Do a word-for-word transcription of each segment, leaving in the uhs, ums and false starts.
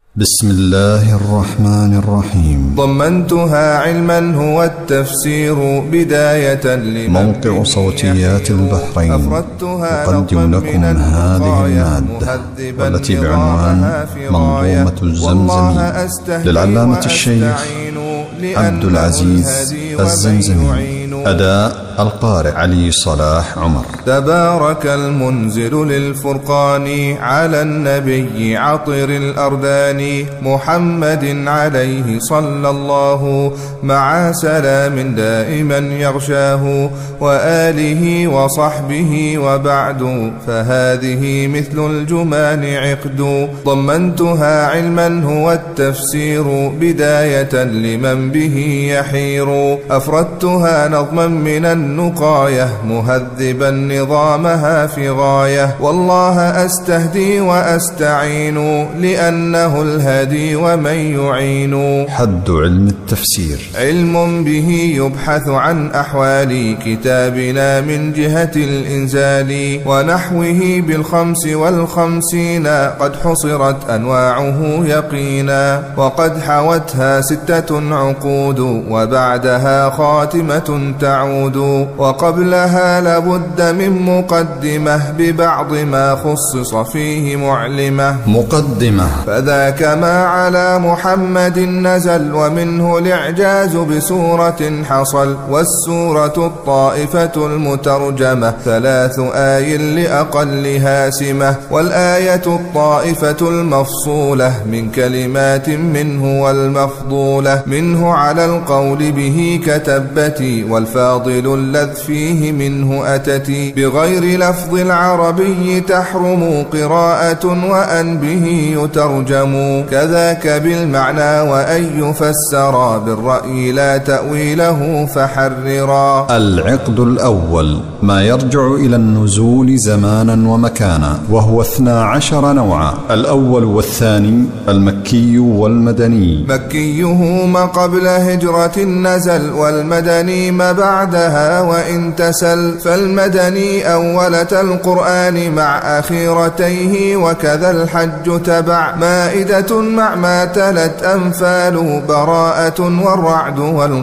بسم الله الرحمن الرحيم. ضمنتها علما هو التفسير بداية موقع صوتيات البحرين يقدم لكم هذه المادة والتي بعنوان منظومة الزمزمي للعلامة الشيخ عبد العزيز الزمزمي. أداء القارئ علي صلاح عمر. تبارك المنزل للفرقان على النبي عطر الأردان محمد عليه صلى الله مع سلام دائما يغشاه وآله وصحبه وبعد فهذه مثل الجمان عقد. ضمنتها علما هو التفسير بداية لمن به يحير أفردتها نظما من النقاية مهذبا نظامها في غاية والله أستهدي وأستعين لأنه الهدي ومن يعين. حد علم التفسير علم به يبحث عن أحوال كتابنا من جهة الإنزال ونحوه بالخمس والخمسين قد حصرت أنواعه يقينا وقد حوتها ستة عقود وبعدها خاتمة تعود وقبلها لابد من مقدمة ببعض ما خصص فيه معلمة. مقدمة فذاك ما على محمد نزل ومنه الإعجاز بسورة حصل والسورة الطائفة المترجمة ثلاث آي لأقلها سمة والآية الطائفة المفصولة من كلمات منه والمفضولة منه على القول به كتبتي والفاضل الذ فيه منه أتتي بغير لفظ العربي تحرم قراءة وأن به يترجم كذاك بالمعنى وأن يفسر بالرأي لا تأويله فحررا. العقد الأول ما يرجع إلى النزول زمانا ومكانا وهو اثنا عشر نوعا. الأول والثاني المكي والمدني. مكيه ما قبل هجرة نزل والمدني ما بعدها وإن تسل فالمدني أولة القرآن مع أخيرتيه وكذا الحج تبع مائدة مع ما تلت أنفال براءة والرعد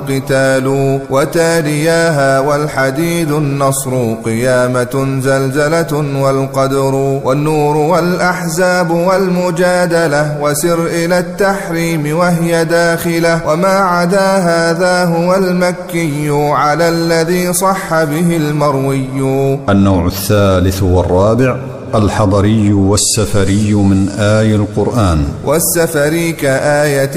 والقتال وتالياها والحديد النصر قيامة زلزلة والقدر والنور والأحزاب والمجادلة وسر إلى التحريم وهي داخلة وما عدا هذا هو المكي على الذي صح به المروي. النوع الثالث والرابع الحضري والسفري من آي القرآن. والسفري كآية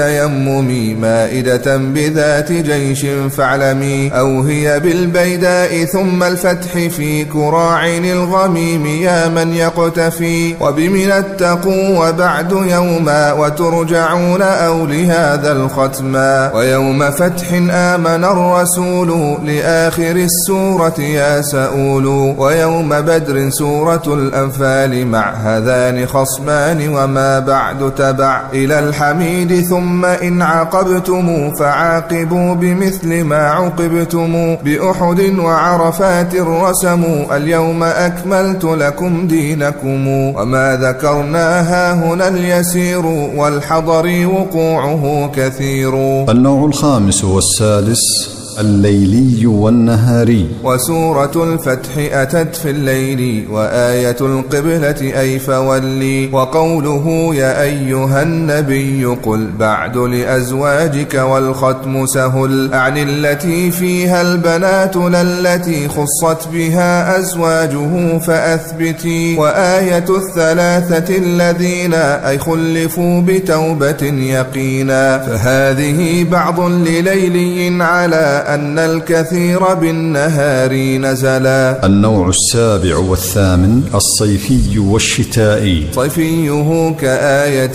التيمم مائدة بذات جيش فاعلمي أو هي بالبيداء ثم الفتح في كراع الغميم يا من يقتفي وبمن اتقوا وبعد يوما وترجعون أو لهذا الختما ويوم فتح آمن الرسول لآخر السورة يا سؤول ويوم بدر سورة الأنفال مع هذان خصمان وما بعد تبع إلى الحميد ثم إن عاقبتم فعاقبوا بمثل ما عوقبتم بأحد وعرفات رسموا اليوم أكملت لكم دينكم وما ذكرناها هنا اليسير والحضر وقوعه كثير. النوع الخامس والسادس الليلي والنهاري. وسورة الفتح أتت في الليل وآية القبلة أي فولي وقوله يا أيها النبي قل بعد لأزواجك والختم سهل أعني التي فيها البنات للتي خصت بها أزواجه فأثبتي وآية الثلاثة الذين أي خلفوا بتوبة يقينا فهذه بعض لليلي على أن الكثير بالنهار نزلا. النوع السابع والثامن الصيفي والشتائي. صيفيه كآية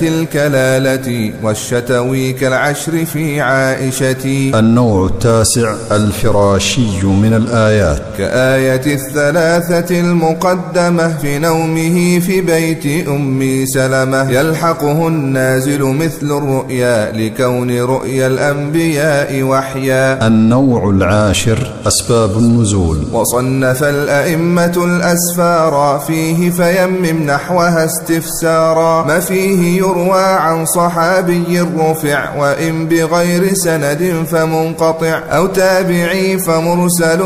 الكلالة والشتوي كالعشر في عائشة. النوع التاسع الفراشي من الآيات كآية الثلاثة المقدمة في نومه في بيت أم سلمة يلحقه النازل مثل الرؤيا لكون رؤيا الأنبياء وحيا. النوع النوع العاشر أسباب النزول. وصنف الأئمة الأسفار فيه فيمم نحوها استفسارا، ما فيه يروى عن صحابي رفع وإن بغير سند فمنقطع، أو تابعي فمرسل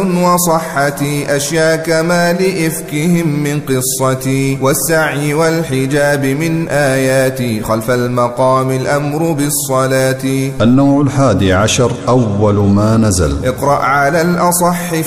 وصحتي أشياء كما لإفكهم من قصتي، والسعي والحجاب من آياتي خلف المقام الأمر بالصلاة. النوع الحادي عشر أول ما نزل. اقرأ على الأصح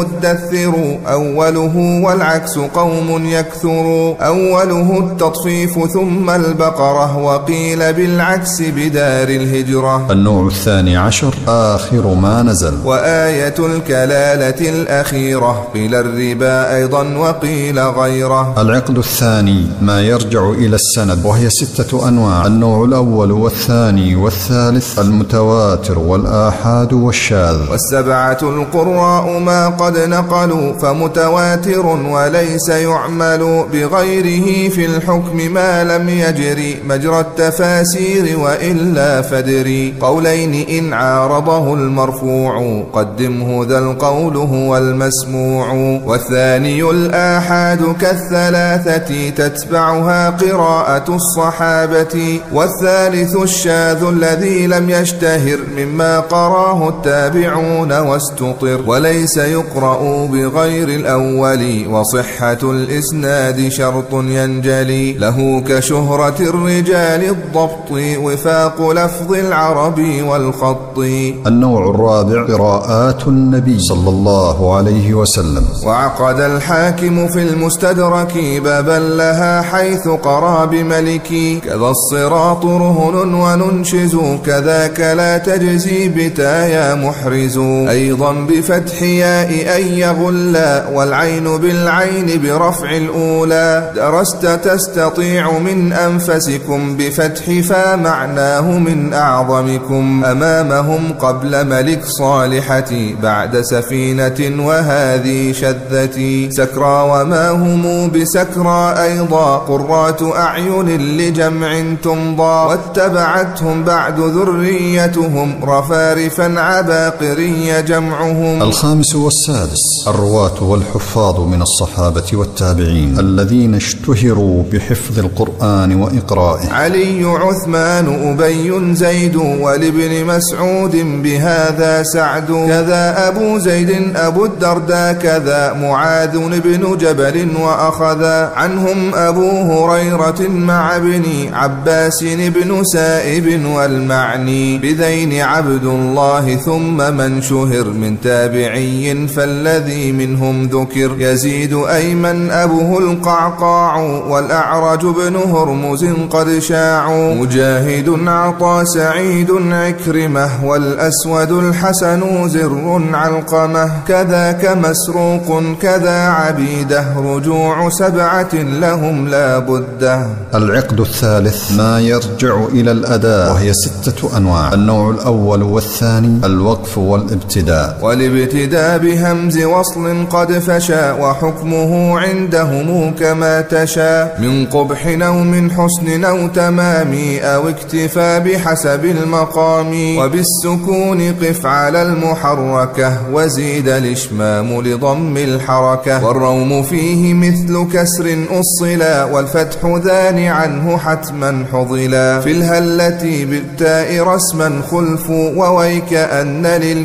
فالمدثر أوله، والعكس قوم يكثر، أوله التطفيف ثم البقرة، وقيل بالعكس بدار الهجرة. النوع الثاني عشر آخر ما نزل. وآية الكلالة الأخيرة، قيل الربا أيضا وقيل غيره. العقد الثاني ما يرجع إلى السند، وهي ستة أنواع. النوع الأول والثاني والثالث المتواتر والآحاد والشاذ. والسبعة القراء ما قد نقلوا، فمتواتر وليس يعمل بغيره في الحكم ما لم يجري مجرى التفاسير وإلا فدري. قولين إن عارضه المرفوع قدمه ذا القول هو المسموع. والثاني الآحاد كالثلاثة تتبعها قراءة الصحابة. والثالث الشاذ الذي لم يشتهر مما قراه التابعون واستطر، وليس يقرأ بغير الأول، وصحة الإسناد شرط ينجلي له كشهرة الرجال الضبط، وفاق لفظ العربي والخط. النوع الرابع قراءات النبي صلى الله عليه وسلم. وعقد الحاكم في المستدرك بابا لها حيث قرى بملكي، كذا الصراط رهن وننشز، كذاك لا تجزي بتايا محرز. أيضا بفتح ياء أن يغلا، والعين بالعين برفع الأولى. درست تستطيع من أنفسكم بفتح فمعناه من أعظمكم. أمامهم قبل ملك صالحتي بعد سفينة وهذه شذتي. سكرى وما هم بسكرى أيضا قرات أعين لجمع تمضى. واتبعتهم بعد ذريتهم رفارفا عباقري جمعهم. الخامس والسادس الرواة والحفاظ من الصحابة والتابعين الذين اشتهروا بحفظ القرآن وإقرائه. علي عثمان أبي زيد، ولابن مسعود بهذا سعد، كذا أبو زيد أبو الدرداء، كذا معاذ بن جبل، وأخذ عنهم أبو هريرة مع ابن عباس بن سائب، والمعني بذين عبد الله، ثم من شهر من تابعي فالذي منهم ذكر. يزيد أيمن أبوه القعقاع، والأعرج بن هرمز قد شاعوا. مجاهد عطى سعيد عكرمة، والأسود الحسن زر علقمة، كذاك مسروق كذا عبيده، رجوع سبعة لهم لا بده. العقد الثالث ما يرجع إلى الأداء، وهي ستة أنواع. النوع الأول والثاني الوقف والابتداء. والابتداء بهمز وصل قد فشى، وحكمه عندهم كما تشاء، من قبح أو من حسن أو تمام، أو اكتفى بحسب المقام. وبالسكون قف على المحركة، وزيد الإشمام لضم الحركة. والروم فيه مثل كسر أصلا، والفتح ذان عنه حتما حضلا. في الهلة بالتاء رسما خلف، وويك أن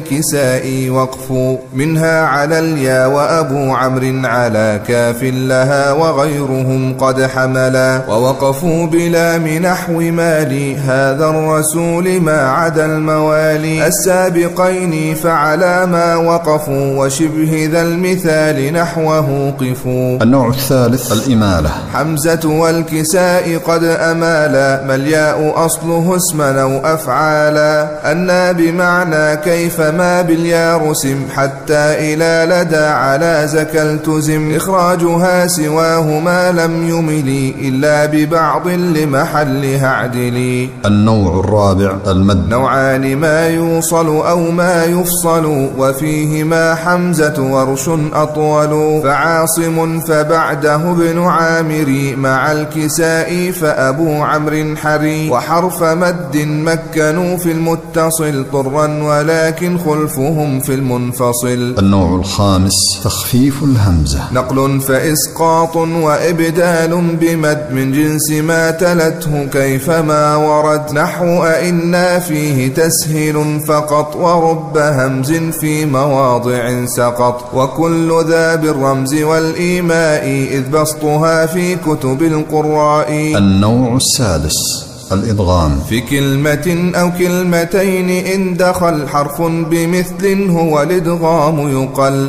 للكساء وقف. منها على اليا وأبو عمرو على كاف لها، وغيرهم قد حملا. ووقفوا بلا من نحو مالي، هذا الرسول ما عدا الموالي. السابقين فعلى ما وقفوا، وشبه ذا المثال نحوه قفوا. النوع الثالث الإمالة. حمزة والكساء قد أمالا، ما الياء أصله اسما أو أفعالا. أنا بمعنى كيف ما باليا رسم، حتى إلى لدى على زك التزم. إخراجها سواه ما لم يملي، إلا ببعض لمحلها اعدلي. النوع الرابع المد. نوعان ما يوصل أو ما يفصل، وفيهما حمزة ورش أطول. فعاصم فبعده ابن عامر، مع الكساء فأبو عمرو حري. وحرف مد مكنوا في المتصل طرا، ولكن خلفهم في المنفصل. النوع الخامس تخفيف الهمزة. نقل فإسقاط وإبدال بمد من جنس ما تلته كيفما ورد، نحو أئنا فيه تسهيل فقط ورب همز في مواضع سقط، وكل ذا بالرمز والإيماء إذ بسطها في كتب القراء. النوع السادس الإدغام. في كلمة أو كلمتين إن دخل حرف بمثل هو الإدغام يقل،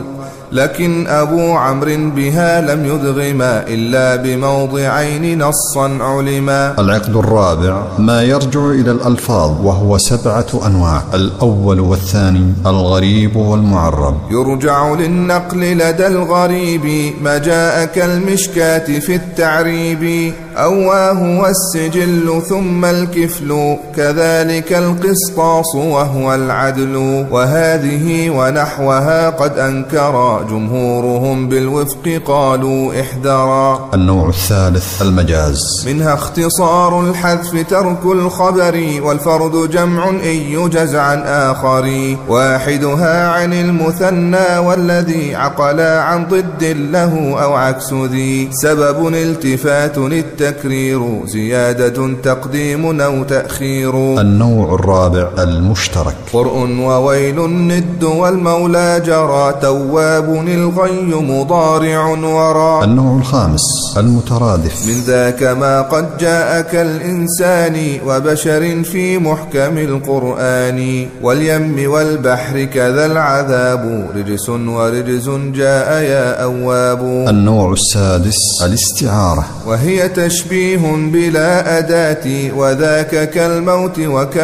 لكن أبو عمرو بها لم يدغما إلا بموضعين نصا علما. العقد الرابع ما يرجع إلى الألفاظ وهو سبعة أنواع. الأول والثاني الغريب والمعرب. يرجع للنقل لدى الغريب ما جاء كالمشكاة في التعريب، أواه والسجل ثم الكفل كذلك القسطاس وهو العدل، وهذه ونحوها قد أنكرا جمهورهم بالوفق قالوا احذرا. النوع الثالث المجاز. منها اختصار الحذف ترك الخبر، والفرد جمع إن يجز عن آخر، واحدها عن المثنى والذي عقلا عن ضد له أو عكس ذي، سبب التفات التكرير زيادة تقديم أو تأخير. النوع الرابع المشترك. قرء وويل الند والمولى جرى، تواب الغي مضارع ورا. النوع الخامس المترادف. من ذاك ما قد جاء كالإنسان وبشر في محكم القرآن، واليم والبحر كذا العذاب رجس ورجز جاء يا أواب. النوع السادس الاستعارة، وهي تشبيه بلا أداة، وذاك كالموت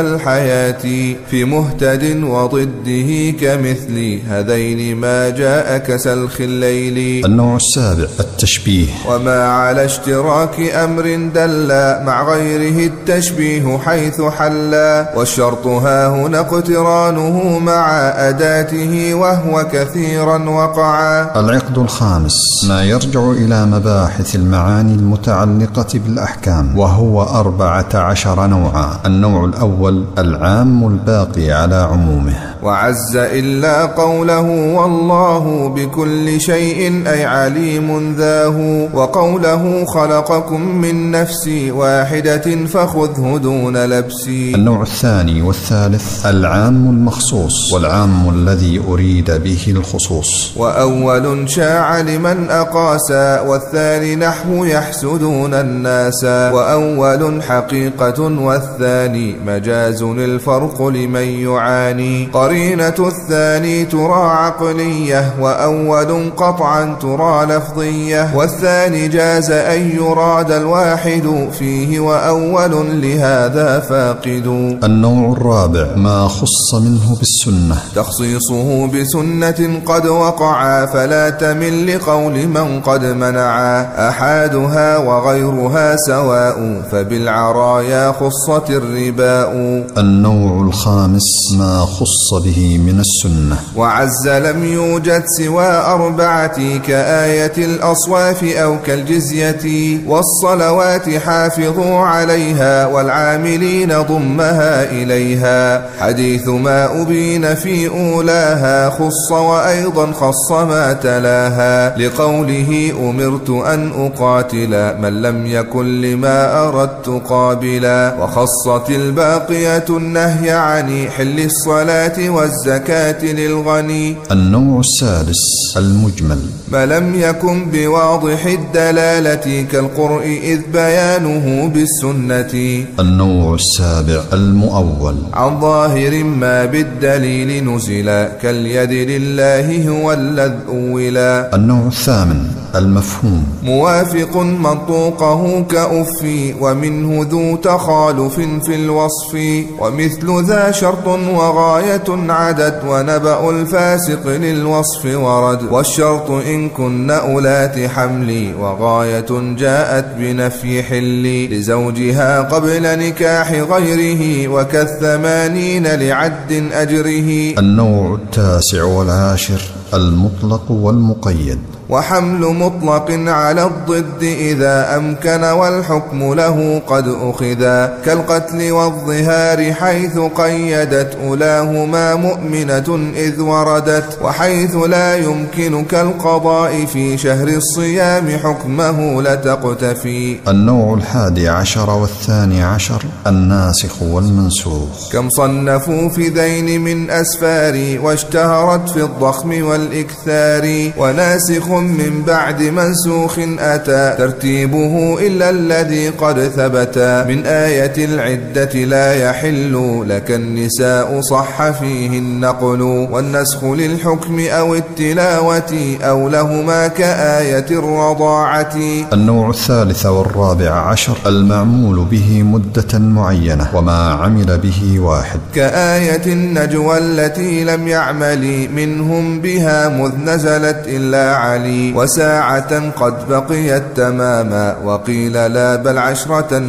وكالحياة في مهتد وضده كمثل هذين ما جاء كسلخ الليل. النوع السابع التشبيه، وما على اشتراك أمر دلا مع غيره التشبيه حيث حلا، والشرط ها هنا اقترانه مع أداته وهو كثيرا وقعا. العقد الخامس ما يرجع إلى مباحث المعاني المتعلقة بالأحكام وهو أربعة عشر نوعا. النوع الأول العام الباقي على عمومه. وعز إلا قوله والله بكل شيء أي عليم ذاه، وقوله خلقكم من نفس واحدة فخذه دون لبس. النوع الثاني والثالث العام المخصوص والعام الذي أريد به الخصوص. وأول شاع لمن أقاسا، والثاني نحو يحسدون الناس، وأول حقيقة والثاني مجاز الفرق لمن يعاني، قرينة الثاني ترى عقلية، وأول قطعا ترى لفظية، والثاني جاز أن يراد الواحد فيه، وأول لهذا فاقد. النوع الرابع ما خص منه بالسنة، تخصيصه بسنة قد وقعا، فلا تمل لقول من قد منعا، أحادها وغيرها سواء، فبالعرايا خصت الرباء. النوع الخامس ما خص به من السنة. وعز لم يوجد سوى أربعة كآية الأصواف أو كالجزية، والصلوات حافظوا عليها، والعاملين ضمها إليها، حديث ما أبين في أولاها خص وأيضا خص ما تلاها، لقوله أمرت أن أقاتل من لم يكن لما أردت قابلا، وخصت الباقية النهي عن حل الصلاة والزكاة للغني. النوع السادس المجمل، ما لم يكن بواضح الدلالة كالقرء إذ بيانه بالسنة. النوع السابع المؤول، عن ظاهر ما بالدليل نزل كاليد لله هو الذي أولا. النوع الثامن المفهوم، موافق منطوقه كأفي، ومنه ذو تخالف في الوصف، ومثل ذا شرط وغاية عدد، ونبأ الفاسق للوصف ورد، والشرط إن كن أولات حمل، وغاية جاءت بنفي حل لزوجها قبل نكاح غيره، وكالثمانين لعد أجره. النوع التاسع والعاشر المطلق والمقيد، وحمل مطلق على الضد إذا أمكن والحكم له قد أخذا كالقتل والظهار حيث قيدت أولاهما مؤمنة إذ وردت وحيث لا يمكن كالقضاء في شهر الصيام حكمه لتقتفي. النوع الحادي عشر والثاني عشر الناسخ والمنسوخ. كم صنفوا في ذين من أسفار واشتهرت في الضخم والإكثار وناسخ من بعد منسوخ أتى ترتيبه إلا الذي قد ثبتا من آية العدة لا يحل لك النساء صح فيه النقل والنسخ للحكم أو التلاوة أو لهما كآية الرضاعة. النوع الثالث والرابع عشر المعمول به مدة معينة وما عمل به واحد كآية النجوى التي لم يعمل منهم بها مذ نزلت إلا علي وساعة قد بقيت تماما وقيل لا بل عشرة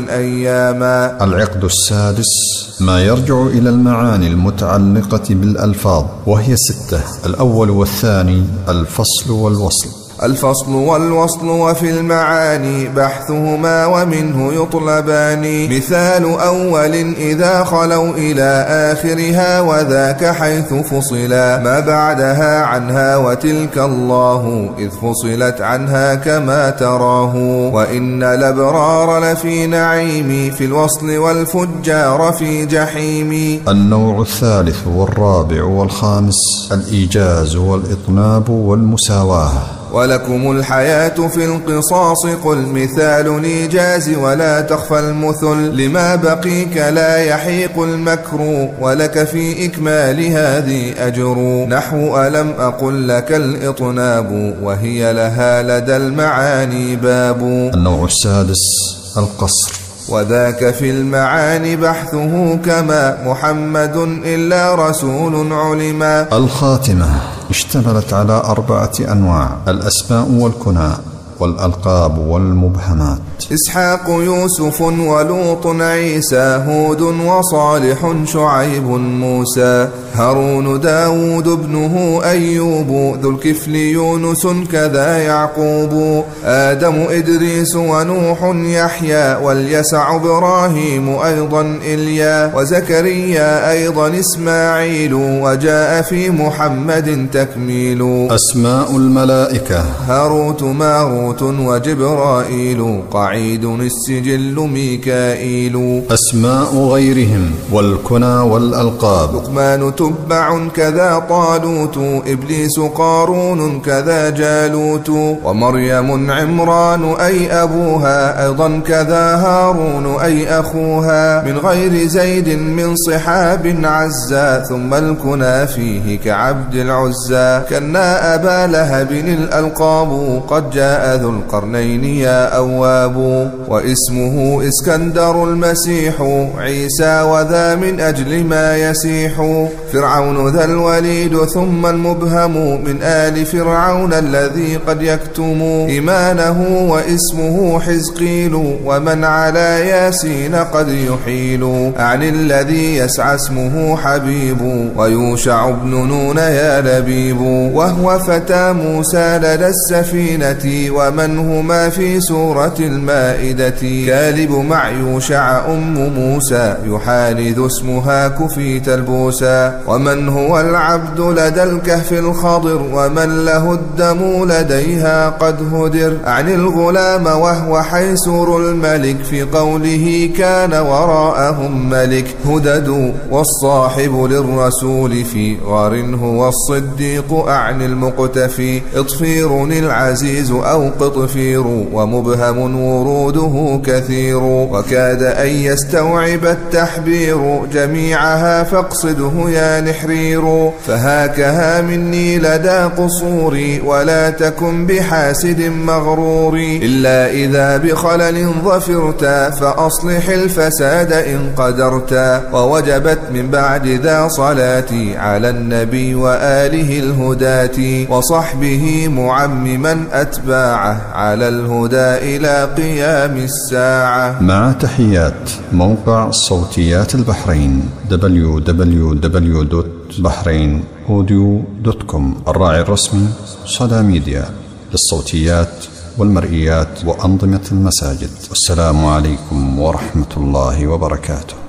أياما. العقد السادس ما يرجع إلى المعاني المتعلقة بالألفاظ وهي ستة. الأول والثاني الفصل والوصل. الفصل والوصل وفي المعاني بحثهما ومنه يطلبان مثال أول إذا خلوا إلى آخرها وذاك حيث فصلا ما بعدها عنها وتلك الله إذ فصلت عنها كما تراه وإن الأبرار لفي نعيم في الوصل والفجار في جحيم. النوع الثالث والرابع والخامس الإيجاز والإطناب والمساواة. ولكم الحياة في القصاص قل مثال الإيجاز ولا تخفى المثل لما بقيك لا يحيق المكر ولك في إكمال هذه أجر نحو ألم أقل لك الإطناب وهي لها لدى المعاني باب. النوع السادس القصر وذاك في المعاني بحثه كما محمد إلا رسول علما. الخاتمة اشتملت على أربعة أنواع الأسماء والكنى والألقاب والمبهمات. إسحاق يوسف ولوط عيسى هود وصالح شعيب موسى هارون داود ابنه أيوب ذو الكفل يونس كذا يعقوب آدم إدريس ونوح يحيى واليسع إبراهيم أيضا إليا وزكريا أيضا إسماعيل وجاء في محمد تكميل. أسماء الملائكة هاروت ماروت وجبرائيل قعيد السجل ميكائيل. أسماء غيرهم والكنى والألقاب لقمان تبع كذا طالوت إبليس قارون كذا جالوت ومريم عمران أي أبوها أيضا كذا هارون أي أخوها من غير زيد من صحاب عزا ثم الكنى فيه كعبد العزى كنا أبا لهب الألقاب قد جاء ذو القرنين يا أواب واسمه اسكندر المسيح عيسى وذا من أجل ما يسيح فرعون ذا الوليد ثم المبهم من آل فرعون الذي قد يكتم إيمانه واسمه حزقيل ومن على ياسين قد يحيل عن الذي يسعى اسمه حبيب ويوشع بن نون يا لبيب وهو فتى موسى لدى السفينة ومن هما في سورة المائدة كالب مع يوشع أم موسى يحالذ اسمها كفيت البوسى ومن هو العبد لدى الكهف الخضر ومن له الدم لديها قد هدر عن الغلام وهو حيسور الملك في قوله كان وراءهم ملك هدد والصاحب للرسول في غار هو الصديق أعني المقتفي اطفير العزيز أو قطفير ومبهم وروده كثير وكاد أن يستوعب التحبير جميعها فاقصده يا نحرير فهاكها مني لدى قصوري ولا تكن بحاسد مغرور إلا إذا بخلل ظفرت فأصلح الفساد إن قدرت ووجبت من بعد ذا صلاتي على النبي وآله الهداة وصحبه معمما أتباعه على الهدى إلى قيام الساعة. مع تحيات موقع صوتيات البحرين دبليو دبليو دبليو دوت بحرين أوديو دوت كوم. الراعي الرسمي صدى ميديا. للصوتيات والمرئيات وأنظمة المساجد. والسلام عليكم ورحمة الله وبركاته.